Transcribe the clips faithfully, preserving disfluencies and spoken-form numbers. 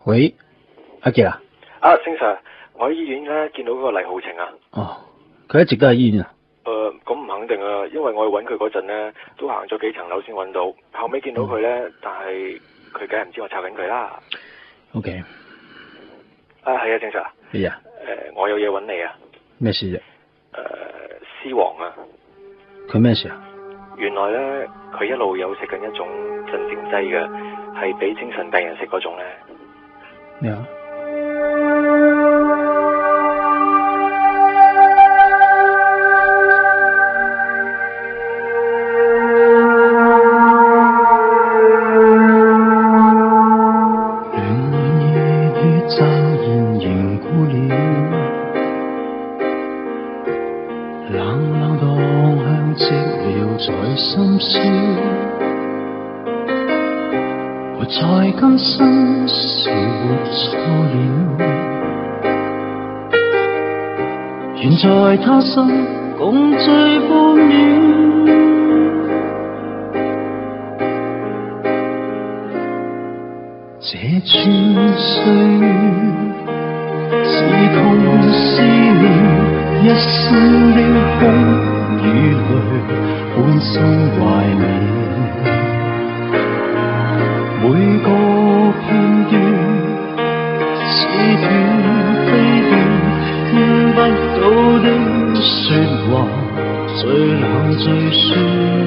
喂，阿杰啊？ 啊，星 Sir，我喺醫院咧見到嗰個黎浩晴啊。 哦，佢一直都喺醫院啊？ 誒、呃，咁唔肯定啊，因為我去揾佢嗰陣咧，都行咗幾層樓先揾到，後尾見到佢咧，嗯、但係佢梗係唔知我湊緊佢啦。 O K。 啊，係啊，星 Sir。 係啊。 誒、呃，我有嘢揾你啊。 咩事啫？誒、 呃，獅王啊。 佢咩事啊？ 原來咧，佢一路有食緊一種鎮靜劑嘅，係俾精神病人食嗰種咧。 咩啊？ 今生是活錯了，願在他生共聚半秒。這串歲月是痛是憐，一生的哭與淚，半生懷緬。每個片段似斷非斷，聽不到的説話最冷最酸。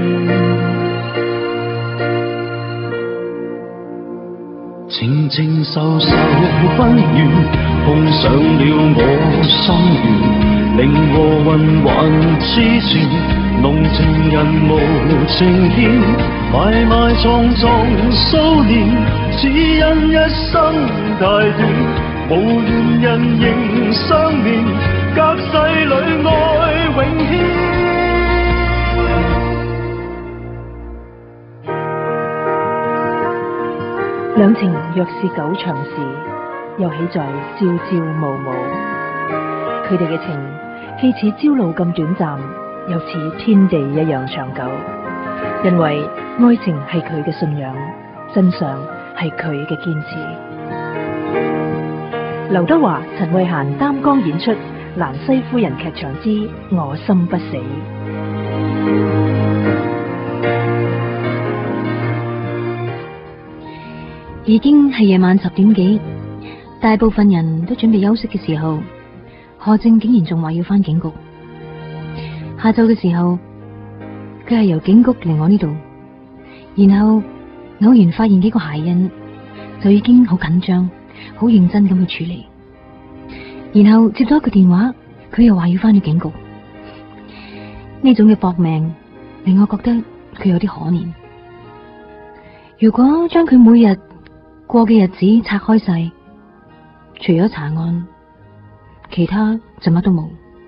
靜靜愁愁不怨，碰上了我心願，令和魂還痴纏，濃情人無情牽。埋埋藏藏數年，只因一生太短，無緣人仍相戀，隔世裏愛永牽。 兩情若是久長時，又豈在朝朝暮暮。佢哋嘅情既似朝露咁短暫，又似天地一樣長久。因為愛情係佢嘅信仰，真相係佢嘅堅持。劉德華、陳慧嫻擔綱演出《蘭西夫人劇場之我心不死》。 已經係夜晚十點幾，大部分人都準備休息嘅時候，何靜竟然仲話要返警局。下晝嘅時候，佢係由警局嚟我呢度，然後偶然發現幾個鞋印，就已經好緊張、好認真咁去處理。然後接咗一個電話，佢又話要翻去警局。呢種嘅搏命令我覺得佢有啲可憐。如果將佢每日過嘅日子拆開晒，除咗查案，其他就乜都冇。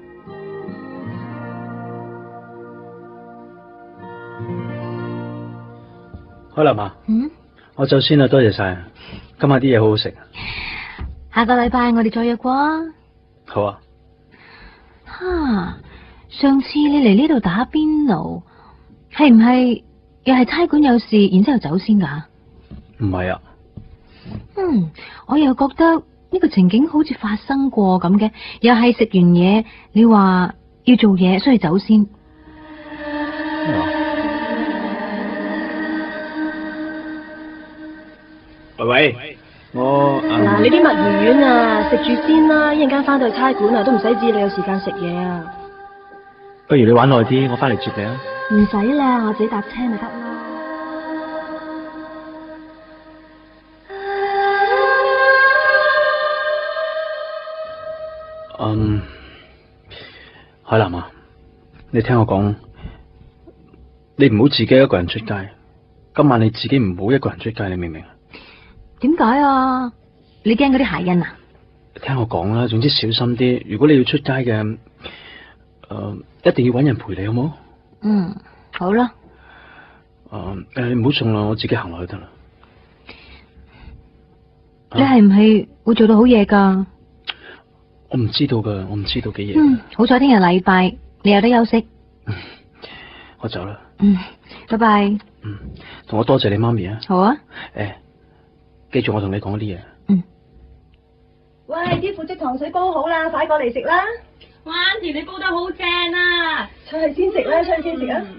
海琳啊， 嗯， 我走先啦，多謝晒。今晚啲嘢好好食。 下個禮拜我哋再約過啊。 好啊。 哈，上次你嚟呢度打邊爐，係唔係又係差館有事，然之後走先噶？ 唔係啊。 嗯，我又覺得呢個情景好似發生過咁嘅，又係食完嘢，你話要做嘢，所以走先。 啊喂喂，我嗱、啊，你啲墨魚丸啊，食住先啦，一陣間翻到去差館啊，都唔使知你有時間食嘢啊。 不如你玩耐啲，我翻嚟接你啊。 唔使啦，我自己搭車咪得咯。 嗯，海琳啊，你聽我講，你唔好自己一個人出街。今晚你自己唔好一個人出街，你明唔明啊？ 點解啊？你驚嗰啲鞋印啊？ 聽我講啦，總之小心啲。如果你要出街嘅，誒、呃，一定要搵人陪你，好冇？ 嗯，好啦。 誒誒，你唔好送啦，我自己行落去得啦。 你係唔係會做到好夜噶？ 我唔知道噶，我唔知道幾夜。 嗯，好彩聽日禮拜，你有得休息。 我走啦。 嗯，拜拜。 嗯，同我多謝你媽咪啊。 好啊。 誒，記住我同你講啲嘢。 嗯。 喂，啲腐竹糖水煲好啦，快過嚟食啦！ 哇，Auntie你煲得好正啊！ 出去先食啦，出去先食啊！嗯、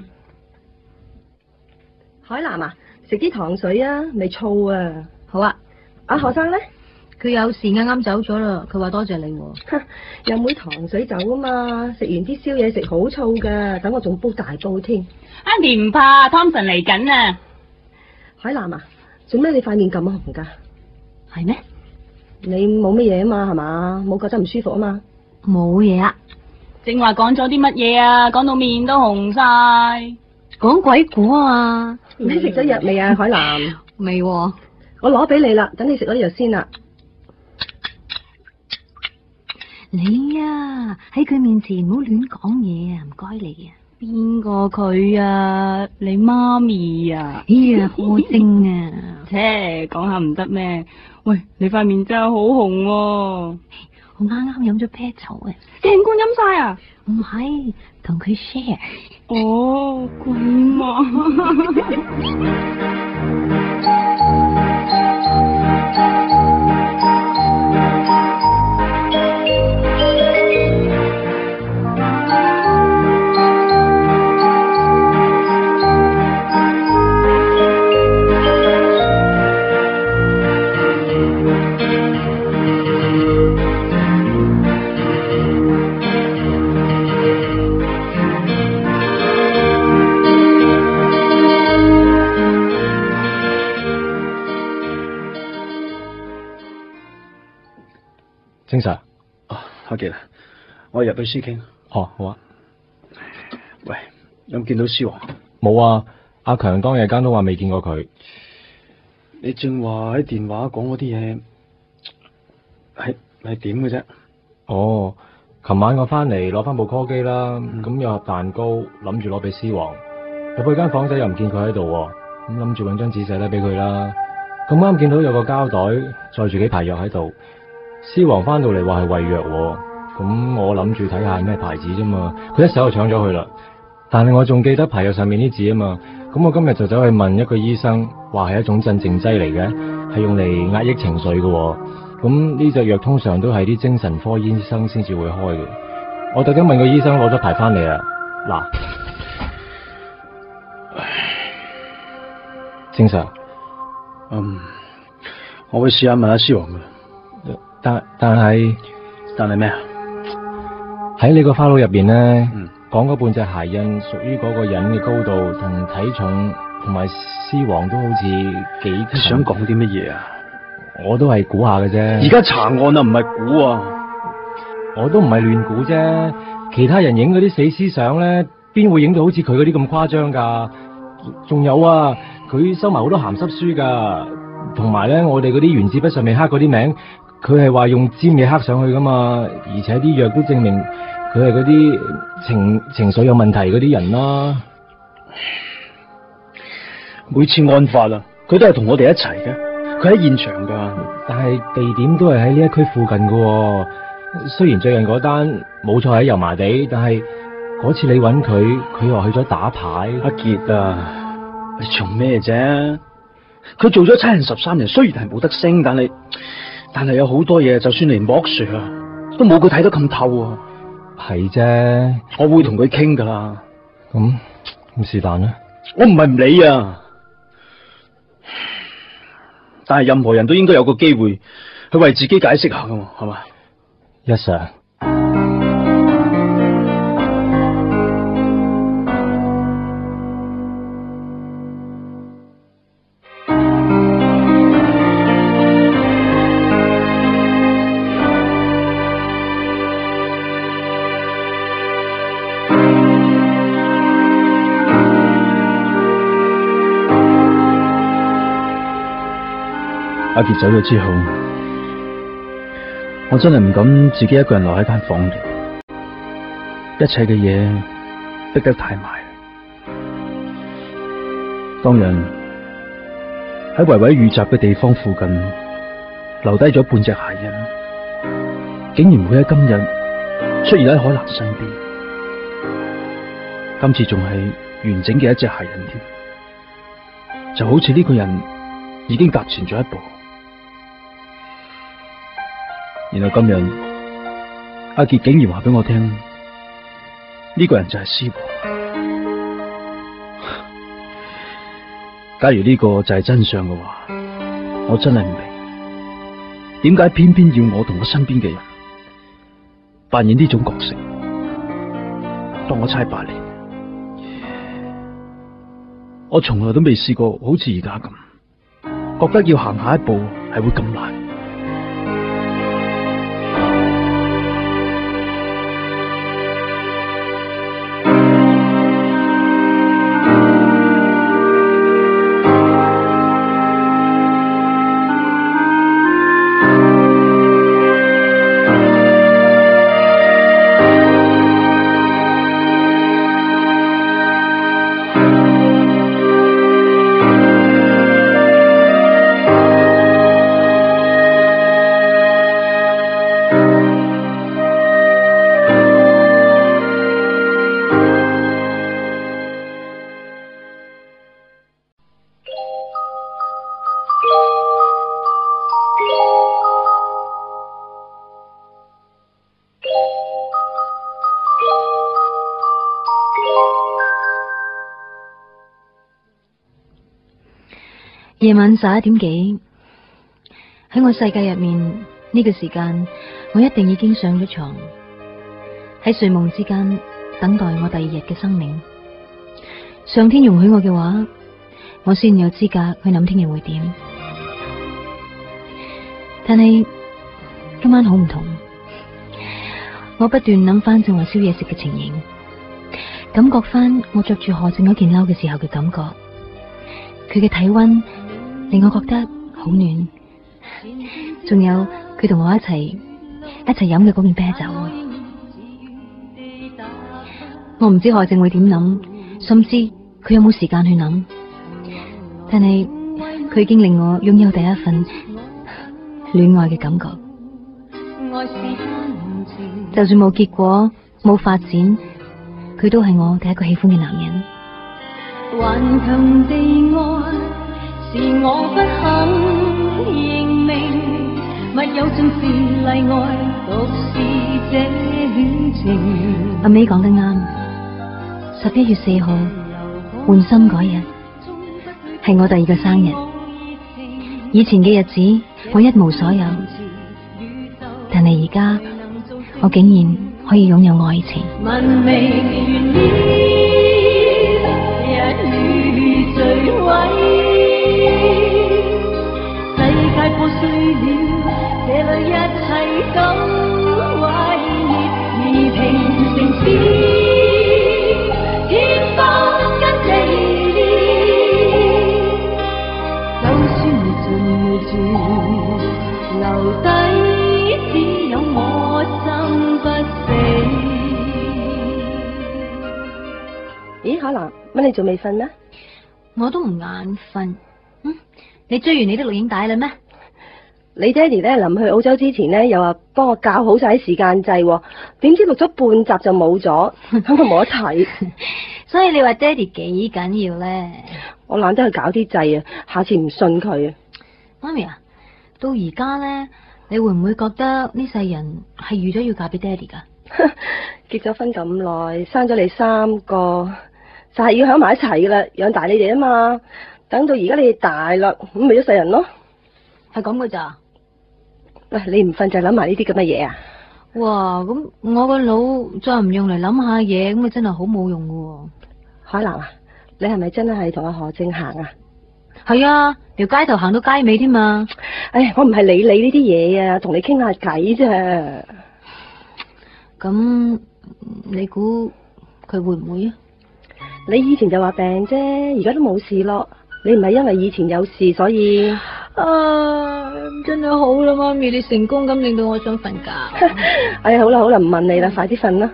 海南啊，食啲糖水啊，未燥啊！ 好啊， 阿何生咧？ 佢有事啱啱走咗啦，佢話多謝你喎。 有妹糖水酒啊嘛，食完啲宵夜食好燥噶，等我仲煲大煲添。 Auntie 唔怕 ，Thompson 嚟緊啊！ 海南啊，做咩你塊面咁紅噶？ 係咩？ 你冇乜嘢啊嘛，係嘛？冇覺得唔舒服啊嘛？ 冇嘢啊。 正話講咗啲乜嘢啊？講到面都紅晒。 講鬼故啊嘛。 你食咗藥未啊，海南？ 未喎。 我攞俾你啦，等你食咗藥先啦。 你啊，喺佢面前唔好亂講嘢啊，唔該你啊。 邊個佢啊？你媽咪啊？ 哎呀，柯晶啊！ 切，講下唔得咩？喂，你塊面真係好紅喎！ 我啱啱飲咗啤酒啊！ 成罐飲晒啊？ 唔係，同佢 share。 哦，鬼嘛！ 精神啊，阿杰啊，我入去先傾。 哦，好啊。 喂，有冇見到獅王？ 冇啊，阿強當夜間都話未見過佢。 你正話喺電話講嗰啲嘢，係係點嘅啫？ 哦，琴晚我翻嚟攞翻部 call 機啦，咁、嗯、有盒蛋糕，諗住攞俾獅王。入去間房仔又唔見佢喺度，咁諗住搵張紙寫低俾佢啦。咁啱見到有個膠袋載住幾排藥喺度。獅王翻到嚟話係胃藥，咁我諗住睇下係咩牌子啫嘛，佢一手就搶咗去啦。但係我仲記得牌藥上面啲字啊嘛，咁我今日就走去問一個醫生，話係一種鎮靜劑嚟嘅，係用嚟壓抑情緒嘅。咁呢隻藥通常都係啲精神科醫生先至會開嘅。我特登問個醫生攞咗牌翻嚟啊，嗱，精神， 嗯，我會試下問下獅王嘅。 但但係， 但係咩啊？ 喺你個花腦入邊咧，講嗰、 嗯、 半隻鞋印屬於嗰個人嘅高度同體重，同埋獅王都好似幾。 你想講啲乜嘢啊？ 我都係估下嘅啫。 而家查案啊，唔係估啊。 我都唔係亂估啫。其他人影嗰啲死屍相咧，邊會影到好似佢嗰啲咁誇張噶？仲有啊，佢收埋好多鹹濕書噶，同埋咧，我哋嗰啲原子筆上面刻嗰啲名。佢係話用尖嘢刻上去噶嘛，而且啲藥都證明佢係嗰啲情情緒有問題嗰啲人啦。 每次案發啊，佢都係同我哋一齊嘅，佢喺現場噶， 但係地點都係喺呢一區附近噶。雖然最近嗰單冇錯喺油麻地，但係嗰次你揾佢，佢話去咗打牌。 阿杰啊，你做咩啫？佢做咗差人十三年，雖然係冇得升，但係。但係有好多嘢，就算連莫 Sir 啊，都冇佢睇得咁透啊。 係啫， 我會同佢傾噶啦。 咁咁是但啦。 我唔係唔理啊，但係任何人都應該有個機會去為自己解釋下噶嘛，係嘛？ 一 Sir。 阿杰走咗之後，我真係唔敢自己一個人留喺間房度，一切嘅嘢逼得太埋。當人喺維維遇襲嘅地方附近留低咗半隻鞋印，竟然會喺今日出現喺海蘭身邊，今次仲係完整嘅一隻鞋印添，就好似呢個人已經踏前咗一步。 然後今日阿杰竟然話俾我聽，呢、這個人就係思王。假如呢個就係真相嘅話，我真係唔明，點解偏偏要我同我身邊嘅人扮演呢種角色？當我差八年，我從來都未試過好似而家咁，覺得要行下一步係會咁難。 夜晚十一點幾，喺我世界入面呢個時間，我一定已經上咗床，喺睡夢之間等待我第二日嘅生命。上天容許我嘅話，我先有資格去諗聽日會點。但係今晚好唔同，我不斷諗翻正話宵夜食嘅情形，感覺翻我着住何靜嗰件褸嘅時候嘅感覺，佢嘅體溫令我覺得好暖，仲有佢同我一齊一齊飲嘅嗰件啤酒。我唔知何靜會點諗，甚至佢有冇時間去諗，但係佢已經令我擁有第一份戀愛嘅感覺。就算冇結果冇發展，佢都係我第一個喜歡嘅男人。 頑強地愛是我不肯認命，密友盡是例外，獨是這戀情。 阿美講得啱，十一月四號換心嗰日係我第二個生日。以前嘅日子我一無所有，但係而家我竟然可以擁有愛情。 文明原料一語墜毀，破碎了，這裏一切都毀滅，而平城市天荒跟這意念，就算盡絕，留低只有我心不死。 咦，可能乜你仲未瞓咩？ 我都唔眼瞓。嗯，你追完你啲錄影帶啦咩？ 你爹哋咧臨去澳洲之前咧，又話幫我校好晒啲時間掣，點知錄咗半集就冇咗，咁就冇得睇。 所以你話爹哋幾緊要咧？ 我懶得去搞啲掣啊，下次唔信佢啊。 媽咪啊，到而家咧，你會唔會覺得呢世人係預咗要嫁俾爹哋噶？ 結咗婚咁耐，生咗你三個，就係要響埋一齊噶啦，養大你哋啊嘛。等到而家你哋大啦，咁咪一世人咯。 係咁噶咋？ 喂，你唔瞓就諗埋呢啲咁嘅嘢啊？ 哇，咁我個腦再唔用嚟諗下嘢，咁啊真係好冇用噶。 海南啊，你係咪真係同阿何正行啊？ 係啊，條街頭行到街尾添嘛。 唉，我唔係理你呢啲嘢啊，同你傾下偈啫。 咁你估佢會唔會啊？ 你以前就話病啫，而家都冇事咯。你唔係因為以前有事所以？ 啊，真係好啦，媽咪，你成功咁令到我想瞓覺。 哎呀，好啦好啦，唔問你啦，快啲瞓啦。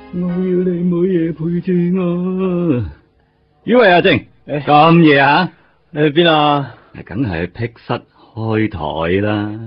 我要你每夜陪住我。以為阿靜，咁夜啊？ 你去邊啊？ 梗係去僻室開台啦。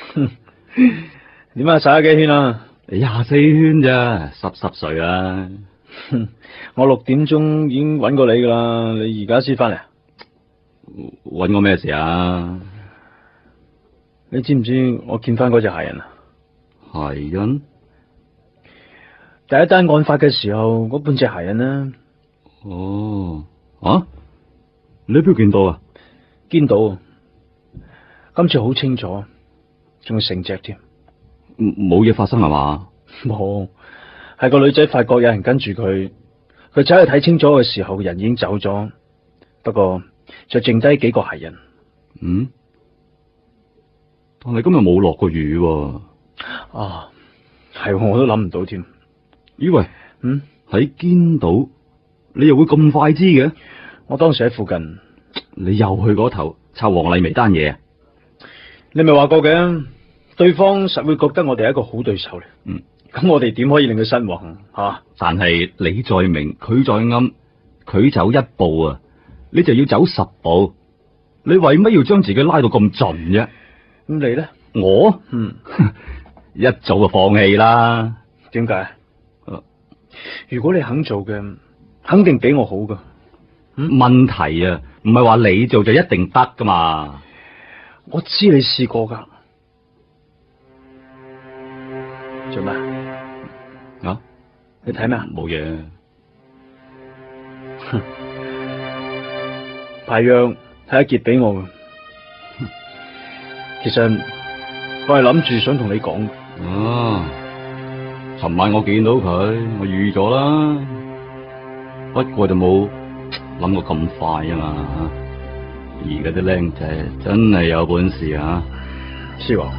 點啊？洗咗幾圈啊？ 廿四圈咋，濕濕碎啦。 我六點鐘已經揾過你噶啦，你而家先翻嚟？ 揾我咩事啊？ 你知唔知我見翻嗰隻鞋人啊？ 鞋人？ 第一單案發嘅時候，嗰半隻鞋人呢？ 哦，啊？你邊度見到啊？ 見到，今次好清楚，仲要成隻添。 冇嘢發生係嘛？ 冇，係個女仔發覺有人跟住佢，佢走去睇清楚嘅時候，人已經走咗，不過就剩低幾個鞋人。 嗯？但係今日冇落過雨喎。 啊，係我都諗唔到添。 咦喂， 嗯， 喺堅島，你又會咁快知嘅？ 我當時喺附近。 你又去嗰頭抄黃麗薇單嘢啊？ 你咪話過嘅，對方實會覺得我哋係一個好對手嚟。 嗯， 咁我哋點可以令佢失望吓？啊、 但係你在明，佢在暗，佢走一步啊，你就要走十步。你為乜要將自己拉到咁盡啫？ 咁你咧？ 我嗯， 一早就放棄啦。 點解？如果你肯做嘅，肯定比我好噶。 嗯、問題啊，唔係話你做就一定得噶嘛。 我知你試過噶。做咩？ 啊？ 你睇咩？ 冇嘢。 哼，排藥係一傑俾我嘅。其實我係諗住想同你講。 啊，尋晚我見到佢，我預咗啦，不過就冇諗過咁快啊嘛。而家啲僆仔真係有本事啊！ 師王，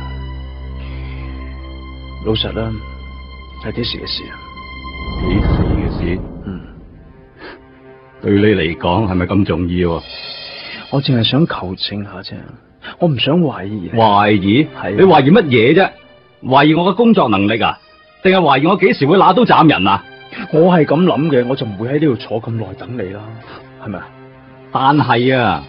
老實啦，係幾時嘅事啊？ 幾時嘅事？ 嗯， 對你嚟講係咪咁重要啊？ 我淨係想求證下啫，我唔想懷疑。 懷疑？ 係你懷疑乜嘢啫？懷疑我嘅工作能力啊？定係懷疑我幾時會拿刀斬人啊？ 我係咁諗嘅，我就唔會喺呢度坐咁耐等你啦，係咪啊？ 但係啊，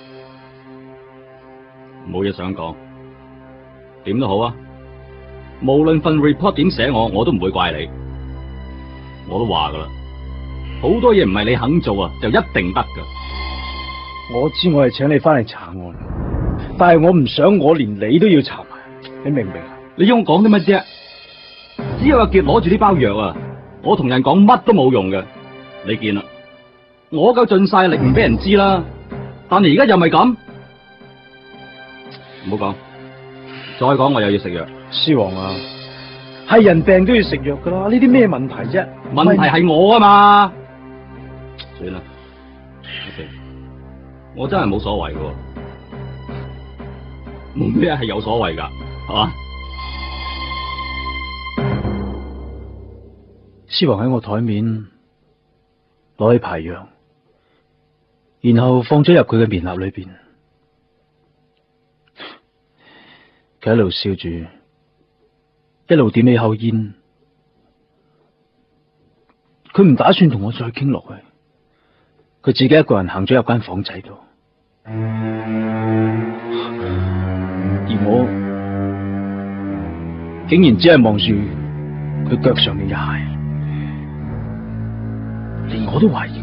冇嘢想講，點都好啊。無論份 report 點寫我，我都唔會怪你。我都話噶啦，好多嘢唔係你肯做啊，就一定得噶。 我知我係請你翻嚟查案，但係我唔想我連你都要查埋，你明唔明啊？ 你要我講啲乜啫？只有阿杰攞住呢包藥啊，我同人講乜都冇用嘅。你見啦，我夠盡晒力唔俾人知啦，但係而家又咪咁，唔好講，再講我又要食藥。 師王啊，係人病都要食藥噶啦，呢啲咩問題啫？ 問題係我啊嘛。算啦，我真係冇所謂嘅，冇咩係有所謂噶，係嘛？ 師王喺我台面攞起排藥，然後放咗入佢嘅棉盒裏邊。佢一路笑住，一路點起口煙。佢唔打算同我再傾落去，佢自己一個人行咗入間房仔度。而我竟然只係望住佢腳上嘅鞋，連我都懷疑